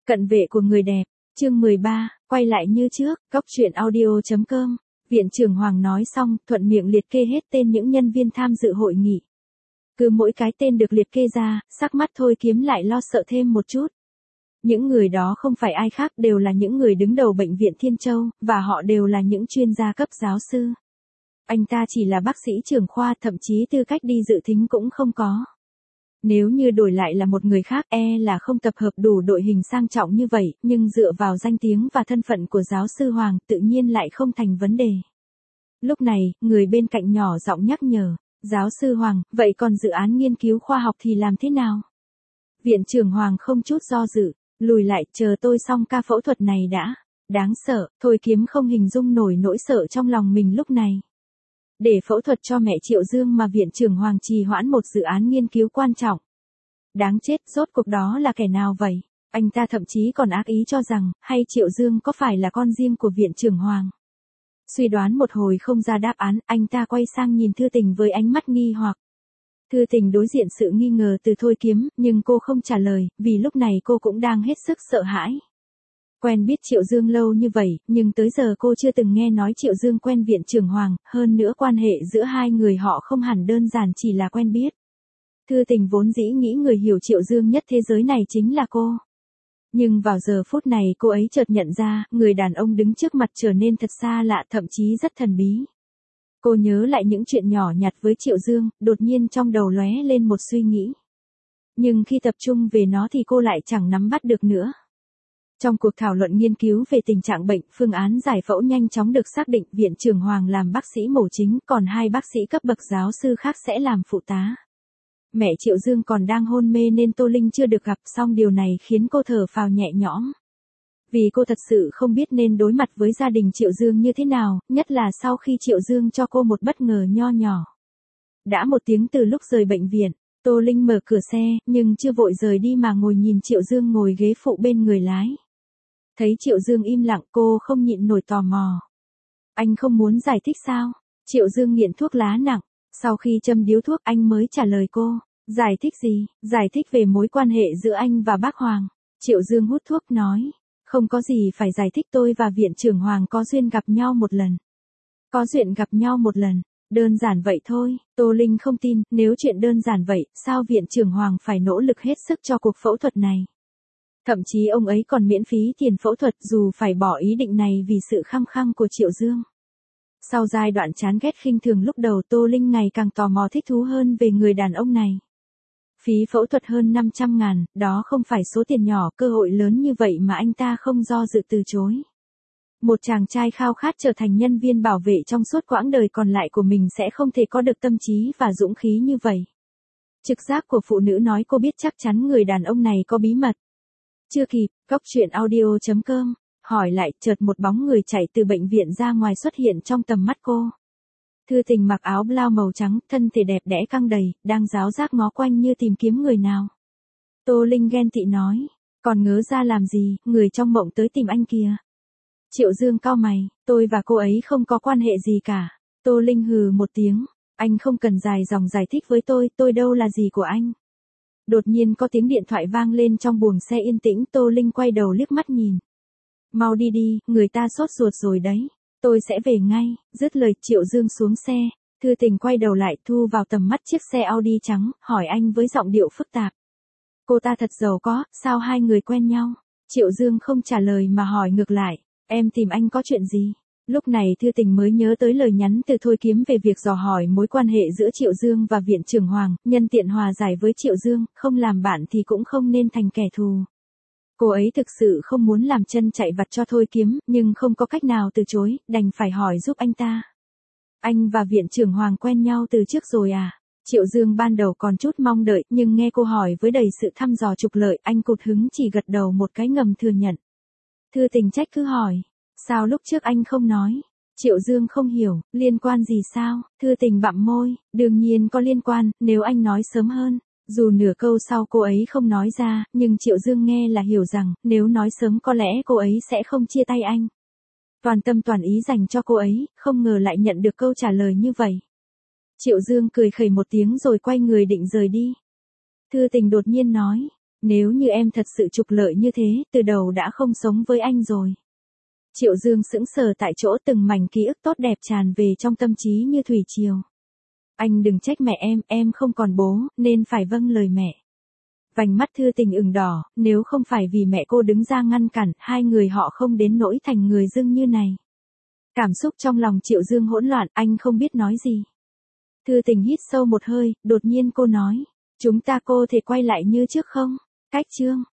Cận vệ của người đẹp, chương 13, quay lại như trước, góc truyện audio.com. Viện trưởng Hoàng nói xong, thuận miệng liệt kê hết tên những nhân viên tham dự hội nghị. Cứ mỗi cái tên được liệt kê ra, sắc mắt Thôi Kiếm lại lo sợ thêm một chút. Những người đó không phải ai khác, đều là những người đứng đầu bệnh viện Thiên Châu, và họ đều là những chuyên gia cấp giáo sư. Anh ta chỉ là bác sĩ trưởng khoa, thậm chí tư cách đi dự thính cũng không có. Nếu như đổi lại là một người khác là không tập hợp đủ đội hình sang trọng như vậy, nhưng dựa vào danh tiếng và thân phận của giáo sư Hoàng tự nhiên lại không thành vấn đề. Lúc này, người bên cạnh nhỏ giọng nhắc nhở, giáo sư Hoàng, vậy còn dự án nghiên cứu khoa học thì làm thế nào? Viện trưởng Hoàng không chút do dự, lùi lại, chờ tôi xong ca phẫu thuật này đã. Đáng sợ, Thôi Kiếm không hình dung nổi nỗi sợ trong lòng mình lúc này. Để phẫu thuật cho mẹ Triệu Dương mà viện trưởng Hoàng trì hoãn một dự án nghiên cứu quan trọng. Đáng chết, rốt cuộc đó là kẻ nào vậy? Anh ta thậm chí còn ác ý cho rằng, hay Triệu Dương có phải là con riêng của viện trưởng Hoàng? Suy đoán một hồi không ra đáp án, anh ta quay sang nhìn Thư Tình với ánh mắt nghi hoặc. Thư Tình đối diện sự nghi ngờ từ Thôi Kiếm, nhưng cô không trả lời, vì lúc này cô cũng đang hết sức sợ hãi. Quen biết Triệu Dương lâu như vậy, nhưng tới giờ cô chưa từng nghe nói Triệu Dương quen viện trưởng Hoàng, hơn nữa quan hệ giữa hai người họ không hẳn đơn giản chỉ là quen biết. Thư Tình vốn dĩ nghĩ người hiểu Triệu Dương nhất thế giới này chính là cô. Nhưng vào giờ phút này cô ấy chợt nhận ra, người đàn ông đứng trước mặt trở nên thật xa lạ, thậm chí rất thần bí. Cô nhớ lại những chuyện nhỏ nhặt với Triệu Dương, đột nhiên trong đầu lóe lên một suy nghĩ. Nhưng khi tập trung về nó thì cô lại chẳng nắm bắt được nữa. Trong cuộc thảo luận nghiên cứu về tình trạng bệnh, phương án giải phẫu nhanh chóng được xác định, viện trưởng Hoàng làm bác sĩ mổ chính, còn hai bác sĩ cấp bậc giáo sư khác sẽ làm phụ tá. Mẹ Triệu Dương còn đang hôn mê nên Tô Linh chưa được gặp, song điều này khiến cô thở phào nhẹ nhõm. Vì cô thật sự không biết nên đối mặt với gia đình Triệu Dương như thế nào, nhất là sau khi Triệu Dương cho cô một bất ngờ nho nhỏ. Đã một tiếng từ lúc rời bệnh viện, Tô Linh mở cửa xe, nhưng chưa vội rời đi mà ngồi nhìn Triệu Dương ngồi ghế phụ bên người lái. Thấy Triệu Dương im lặng, cô không nhịn nổi tò mò. Anh không muốn giải thích sao? Triệu Dương nghiện thuốc lá nặng. Sau khi châm điếu thuốc anh mới trả lời cô. Giải thích gì? Giải thích về mối quan hệ giữa anh và bác Hoàng. Triệu Dương hút thuốc nói. Không có gì phải giải thích, tôi và viện trưởng Hoàng có duyên gặp nhau một lần. Có duyên gặp nhau một lần. Đơn giản vậy thôi. Tô Linh không tin, nếu chuyện đơn giản vậy, sao viện trưởng Hoàng phải nỗ lực hết sức cho cuộc phẫu thuật này? Thậm chí ông ấy còn miễn phí tiền phẫu thuật dù phải bỏ ý định này vì sự khăng khăng của Triệu Dương. Sau giai đoạn chán ghét khinh thường lúc đầu, Tô Linh ngày càng tò mò thích thú hơn về người đàn ông này. Phí phẫu thuật hơn 500.000, đó không phải số tiền nhỏ, cơ hội lớn như vậy mà anh ta không do dự từ chối. Một chàng trai khao khát trở thành nhân viên bảo vệ trong suốt quãng đời còn lại của mình sẽ không thể có được tâm trí và dũng khí như vậy. Trực giác của phụ nữ nói cô biết chắc chắn người đàn ông này có bí mật. Chưa kịp, góc truyện audio.com, hỏi lại, chợt một bóng người chạy từ bệnh viện ra ngoài xuất hiện trong tầm mắt cô. Thư Tình mặc áo blau màu trắng, thân thể đẹp đẽ căng đầy, đang ráo rác ngó quanh như tìm kiếm người nào. Tô Linh ghen tị nói, còn ngớ ra làm gì, người trong mộng tới tìm anh kìa. Triệu Dương cau mày, tôi và cô ấy không có quan hệ gì cả. Tô Linh hừ một tiếng, anh không cần dài dòng giải thích với tôi đâu là gì của anh. Đột nhiên có tiếng điện thoại vang lên trong buồng xe yên tĩnh, Tô Linh quay đầu liếc mắt nhìn. Mau đi đi, người ta sốt ruột rồi đấy. Tôi sẽ về ngay, dứt lời Triệu Dương xuống xe. Thư Tình quay đầu lại, thu vào tầm mắt chiếc xe Audi trắng, hỏi anh với giọng điệu phức tạp. Cô ta thật giàu có, sao hai người quen nhau? Triệu Dương không trả lời mà hỏi ngược lại, em tìm anh có chuyện gì? Lúc này Thư Tình mới nhớ tới lời nhắn từ Thôi Kiếm về việc dò hỏi mối quan hệ giữa Triệu Dương và viện trưởng Hoàng, nhân tiện hòa giải với Triệu Dương, không làm bạn thì cũng không nên thành kẻ thù. Cô ấy thực sự không muốn làm chân chạy vặt cho Thôi Kiếm, nhưng không có cách nào từ chối, đành phải hỏi giúp anh ta. Anh và viện trưởng Hoàng quen nhau từ trước rồi à? Triệu Dương ban đầu còn chút mong đợi, nhưng nghe cô hỏi với đầy sự thăm dò trục lợi, anh cụt hứng chỉ gật đầu một cái ngầm thừa nhận. Thư Tình trách cứ hỏi, sao lúc trước anh không nói? Triệu Dương không hiểu, liên quan gì sao? Thư Tình bặm môi, đương nhiên có liên quan, nếu anh nói sớm hơn. Dù nửa câu sau cô ấy không nói ra, nhưng Triệu Dương nghe là hiểu rằng, nếu nói sớm có lẽ cô ấy sẽ không chia tay anh. Toàn tâm toàn ý dành cho cô ấy, không ngờ lại nhận được câu trả lời như vậy. Triệu Dương cười khẩy một tiếng rồi quay người định rời đi. Thư Tình đột nhiên nói, Nếu như em thật sự trục lợi như thế, từ đầu đã không sống với anh rồi. Triệu Dương sững sờ tại chỗ, từng mảnh ký ức tốt đẹp tràn về trong tâm trí như thủy triều. Anh đừng trách mẹ em không còn bố, nên phải vâng lời mẹ. Vành mắt Thư Tình ửng đỏ, nếu không phải vì mẹ cô đứng ra ngăn cản, hai người họ không đến nỗi thành người dưng như này. Cảm xúc trong lòng Triệu Dương hỗn loạn, anh không biết nói gì. Thư Tình hít sâu một hơi, đột nhiên cô nói, chúng ta cô thể quay lại như trước không? Cách chương